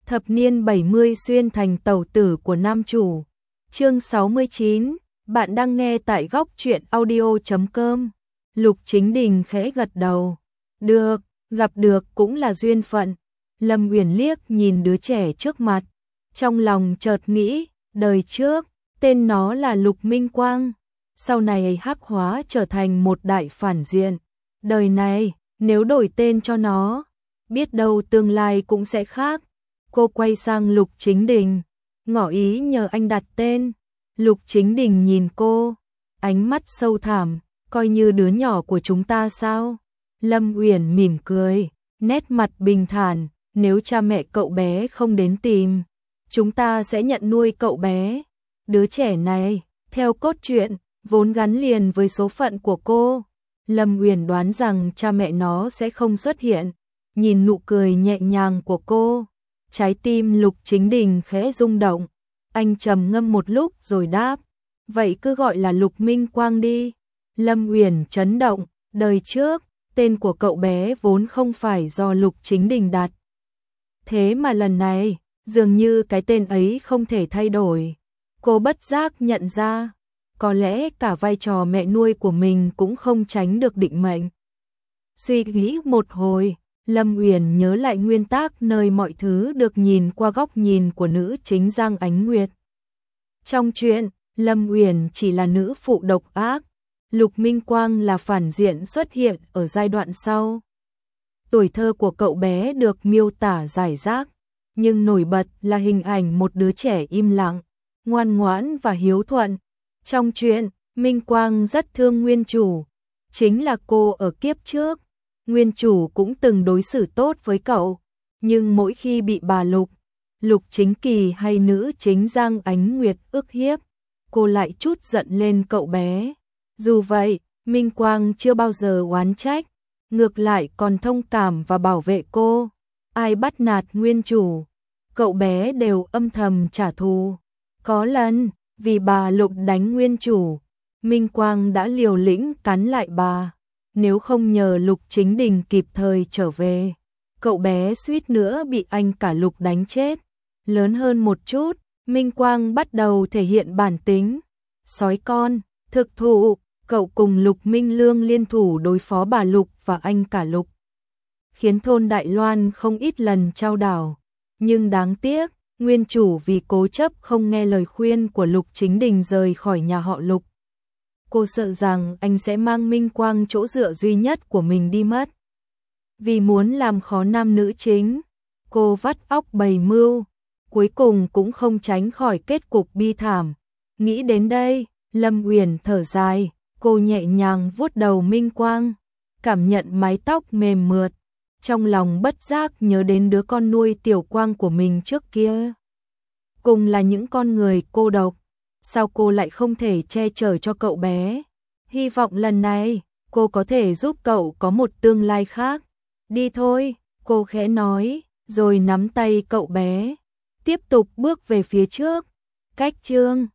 Thập niên 70 xuyên thành tẩu tử của nam chủ. Chương 69, bạn đang nghe tại góc truyện audio.com. Lục Chính Đình khẽ gật đầu. Được, gặp được cũng là duyên phận. Lâm Uyển liếc nhìn đứa trẻ trước mặt, trong lòng chợt nghĩ, đời trước, tên nó là Lục Minh Quang, sau này hắc hóa trở thành một đại phản diện. Đời này, nếu đổi tên cho nó, biết đâu tương lai cũng sẽ khác. Cô quay sang Lục Chính Đình, ngỏ ý nhờ anh đặt tên. Lục Chính Đình nhìn cô, ánh mắt sâu thẳm, coi như đứa nhỏ của chúng ta sao? Lâm Uyển mỉm cười, nét mặt bình thản, nếu cha mẹ cậu bé không đến tìm, chúng ta sẽ nhận nuôi cậu bé. Đứa trẻ này, theo cốt truyện, vốn gắn liền với số phận của cô. Lâm Uyển đoán rằng cha mẹ nó sẽ không xuất hiện. Nhìn nụ cười nhẹ nhàng của cô, trái tim Lục Chính Đình khẽ rung động. Anh trầm ngâm một lúc rồi đáp, vậy cứ gọi là Lục Minh Quang đi. Lâm Uyển chấn động, đời trước, tên của cậu bé vốn không phải do Lục Chính Đình đặt. Thế mà lần này, dường như cái tên ấy không thể thay đổi. Cô bất giác nhận ra, có lẽ cả vai trò mẹ nuôi của mình cũng không tránh được định mệnh. Suy nghĩ một hồi, Lâm Uyển nhớ lại nguyên tắc nơi mọi thứ được nhìn qua góc nhìn của nữ chính Giang Ánh Nguyệt. Trong truyện, Lâm Uyển chỉ là nữ phụ độc ác, Lục Minh Quang là phản diện xuất hiện ở giai đoạn sau. Tuổi thơ của cậu bé được miêu tả rải rác, nhưng nổi bật là hình ảnh một đứa trẻ im lặng, ngoan ngoãn và hiếu thuận. Trong truyện, Minh Quang rất thương nguyên chủ, chính là cô ở kiếp trước. Nguyên chủ cũng từng đối xử tốt với cậu, nhưng mỗi khi bị bà Lục Chính Kỳ hay nữ chính Giang Ánh Nguyệt ức hiếp, cô lại trút giận lên cậu bé. Dù vậy, Minh Quang chưa bao giờ oán trách, ngược lại còn thông cảm và bảo vệ cô. Ai bắt nạt nguyên chủ, cậu bé đều âm thầm trả thù. Có lần, vì bà Lục đánh nguyên chủ, Minh Quang đã liều lĩnh cắn lại bà. Nếu không nhờ Lục Chính Đình kịp thời trở về, cậu bé suýt nữa bị anh cả Lục đánh chết. Lớn hơn một chút, Minh Quang bắt đầu thể hiện bản tính sói con, thực thụ. Cậu cùng Lục Minh Lương liên thủ đối phó bà Lục và anh cả Lục, khiến thôn Đại Loan không ít lần trao đảo. Nhưng đáng tiếc, nguyên chủ vì cố chấp không nghe lời khuyên của Lục Chính Đình rời khỏi nhà họ Lục. Cô sợ rằng anh sẽ mang Minh Quang chỗ dựa duy nhất của mình đi mất. Vì muốn làm khó nam nữ chính, cô vắt óc bày mưu, cuối cùng cũng không tránh khỏi kết cục bi thảm. Nghĩ đến đây, Lâm Uyển thở dài, cô nhẹ nhàng vuốt đầu Minh Quang, cảm nhận mái tóc mềm mượt, trong lòng bất giác nhớ đến đứa con nuôi Tiểu Quang của mình trước kia. Cùng là những con người cô độc, sao cô lại không thể che chở cho cậu bé? Hy vọng lần này, cô có thể giúp cậu có một tương lai khác. Đi thôi, cô khẽ nói, rồi nắm tay cậu bé, tiếp tục bước về phía trước. Cách chương